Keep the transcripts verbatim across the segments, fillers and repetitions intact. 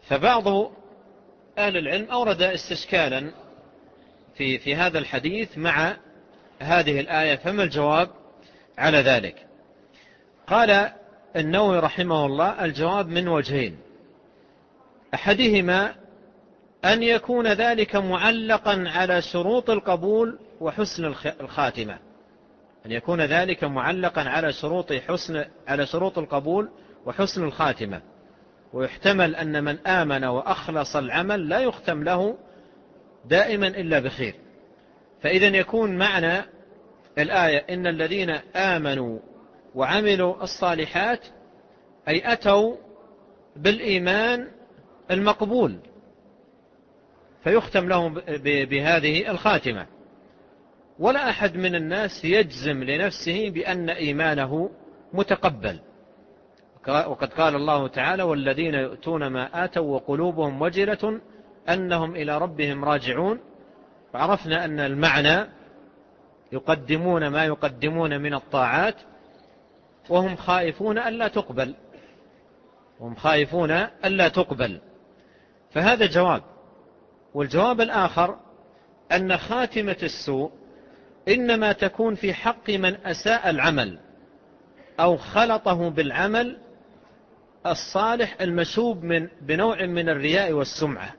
فبعض أهل العلم أورد استشكالا في في هذا الحديث مع هذه الآية، فما الجواب على ذلك؟ قال النووي رحمه الله: الجواب من وجهين، أحدهما أن يكون ذلك معلقا على شروط القبول وحسن الخاتمة، أن يكون ذلك معلقا على شروط حسن على شروط القبول وحسن الخاتمة، ويحتمل أن من آمن وأخلص العمل لا يختم له دائما إلا بخير. فإذا يكون معنى الآية إن الذين آمنوا وعملوا الصالحات أي أتوا بالإيمان المقبول، فيختم لهم بهذه الخاتمة. ولا أحد من الناس يجزم لنفسه بأن إيمانه متقبل، وقد قال الله تعالى: والذين يؤتون ما آتوا وقلوبهم وجلة أنهم إلى ربهم راجعون. فعرفنا أن المعنى يقدمون ما يقدمون من الطاعات وهم خائفون ألا تقبل وهم خائفون ألا تقبل فهذا جواب. والجواب الآخر أن خاتمة السوء إنما تكون في حق من أساء العمل أو خلطه بالعمل الصالح المشوب من بنوع من الرياء والسمعة.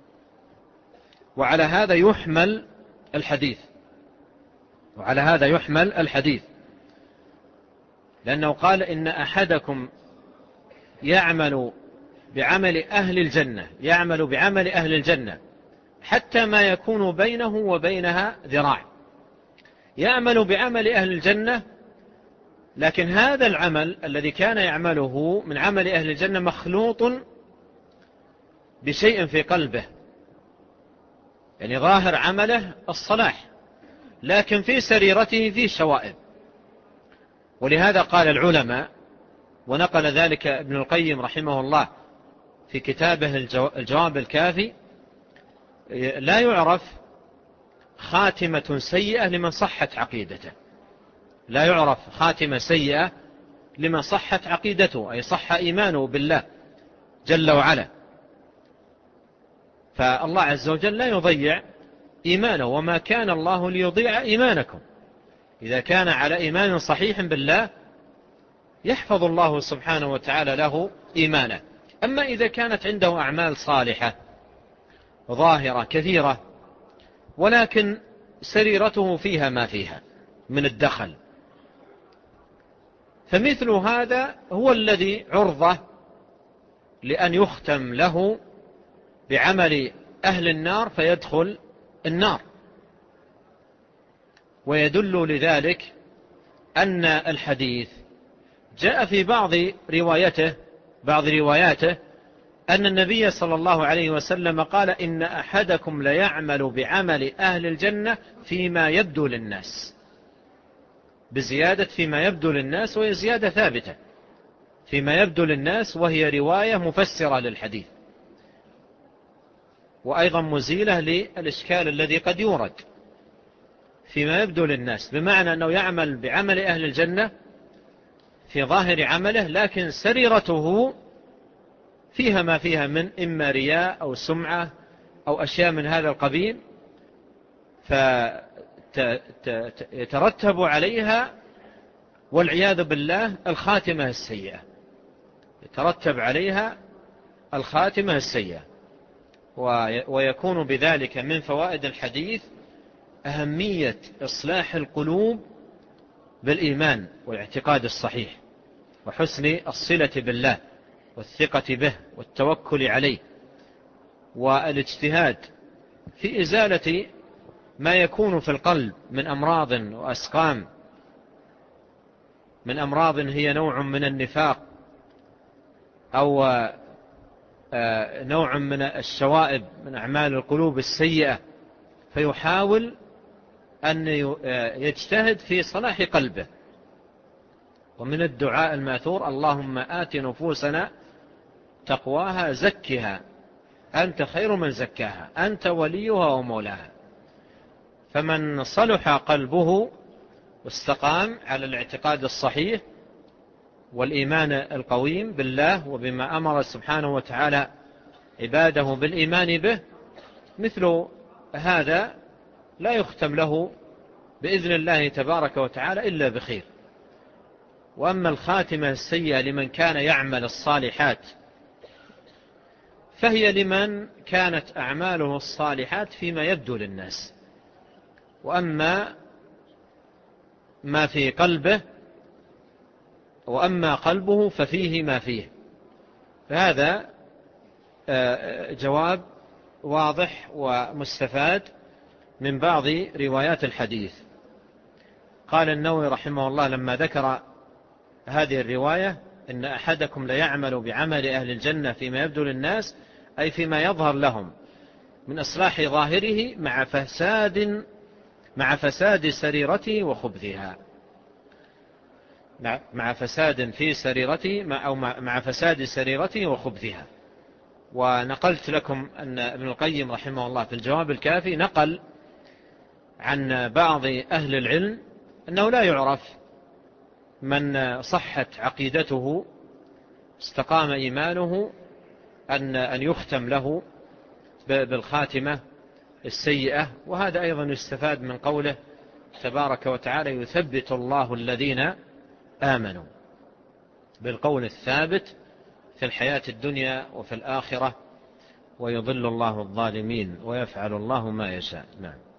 وعلى هذا يحمل الحديث وعلى هذا يحمل الحديث لأنه قال: إن أحدكم يعمل بعمل أهل الجنة يعمل بعمل أهل الجنة حتى ما يكون بينه وبينها ذراع. يعمل بعمل أهل الجنة، لكن هذا العمل الذي كان يعمله من عمل أهل الجنة مخلوط بشيء في قلبه، يعني ظاهر عمله الصلاح لكن في سريرته فيه شوائب. ولهذا قال العلماء، ونقل ذلك ابن القيم رحمه الله في كتابه الجواب الكافي: لا يعرف خاتمة سيئة لمن صحت عقيدته لا يعرف خاتمة سيئة لمن صحت عقيدته، أي صح إيمانه بالله جل وعلا. فالله عز وجل لا يضيع إيمانه، وما كان الله ليضيع إيمانكم. إذا كان على إيمان صحيح بالله يحفظ الله سبحانه وتعالى له إيمانه. أما إذا كانت عنده أعمال صالحة ظاهرة كثيرة ولكن سريرته فيها ما فيها من الدخل، فمثل هذا هو الذي عرضة لأن يختم له بعمل أهل النار فيدخل النار. ويدل لذلك أن الحديث جاء في بعض روايته بعض رواياته أن النبي صلى الله عليه وسلم قال: إن أحدكم ليعمل بعمل أهل الجنة فيما يبدو للناس، بزيادة فيما يبدو للناس، وهي زيادة ثابتة فيما يبدو للناس، وهي رواية مفسرة للحديث، وأيضا مزيلة للإشكال الذي قد يورد فيما يبدو للناس، بمعنى أنه يعمل بعمل أهل الجنة في ظاهر عمله لكن سريرته فيها ما فيها من إما رياء أو سمعة أو أشياء من هذا القبيل، فيترتب عليها والعياذ بالله الخاتمة السيئة يترتب عليها الخاتمة السيئة. ويكون بذلك من فوائد الحديث أهمية إصلاح القلوب بالإيمان والاعتقاد الصحيح، وحسن الصلة بالله والثقة به والتوكل عليه، والاجتهاد في إزالة ما يكون في القلب من أمراض وأسقام، من أمراض هي نوع من النفاق أو نوع من الشوائب من أعمال القلوب السيئة، فيحاول أن يجتهد في صلاح قلبه. ومن الدعاء الماثور: اللهم آت نفوسنا تقواها زكها أنت خير من زكاها أنت وليها ومولاها. فمن صلح قلبه واستقام على الاعتقاد الصحيح والإيمان القويم بالله وبما أمر سبحانه وتعالى عباده بالإيمان به، مثل هذا لا يختم له بإذن الله تبارك وتعالى إلا بخير. وأما الخاتمة السيئة لمن كان يعمل الصالحات فهي لمن كانت أعماله الصالحات فيما يبدو للناس، وأما ما في قلبه وأما قلبه ففيه ما فيه. فهذا جواب واضح ومستفاد من بعض روايات الحديث. قال النووي رحمه الله لما ذكر هذه الرواية: إن أحدكم ليعمل بعمل أهل الجنة فيما يبدو للناس، أي فيما يظهر لهم من إصلاح ظاهره مع فساد مع فساد سريرته وخبثها، مع فساد في سريرته أو مع فساد سريرته وخبثها. ونقلت لكم أن ابن القيم رحمه الله في الجواب الكافي نقل عن بعض أهل العلم أنه لا يعرف من صحت عقيدته استقام إيمانه أن أن يختم له بالخاتمة السيئة. وهذا أيضا يستفاد من قوله تبارك وتعالى: يثبت الله الذين آمنوا بالقول الثابت في الحياة الدنيا وفي الآخرة، ويضل الله الظالمين ويفعل الله ما يشاء. نعم.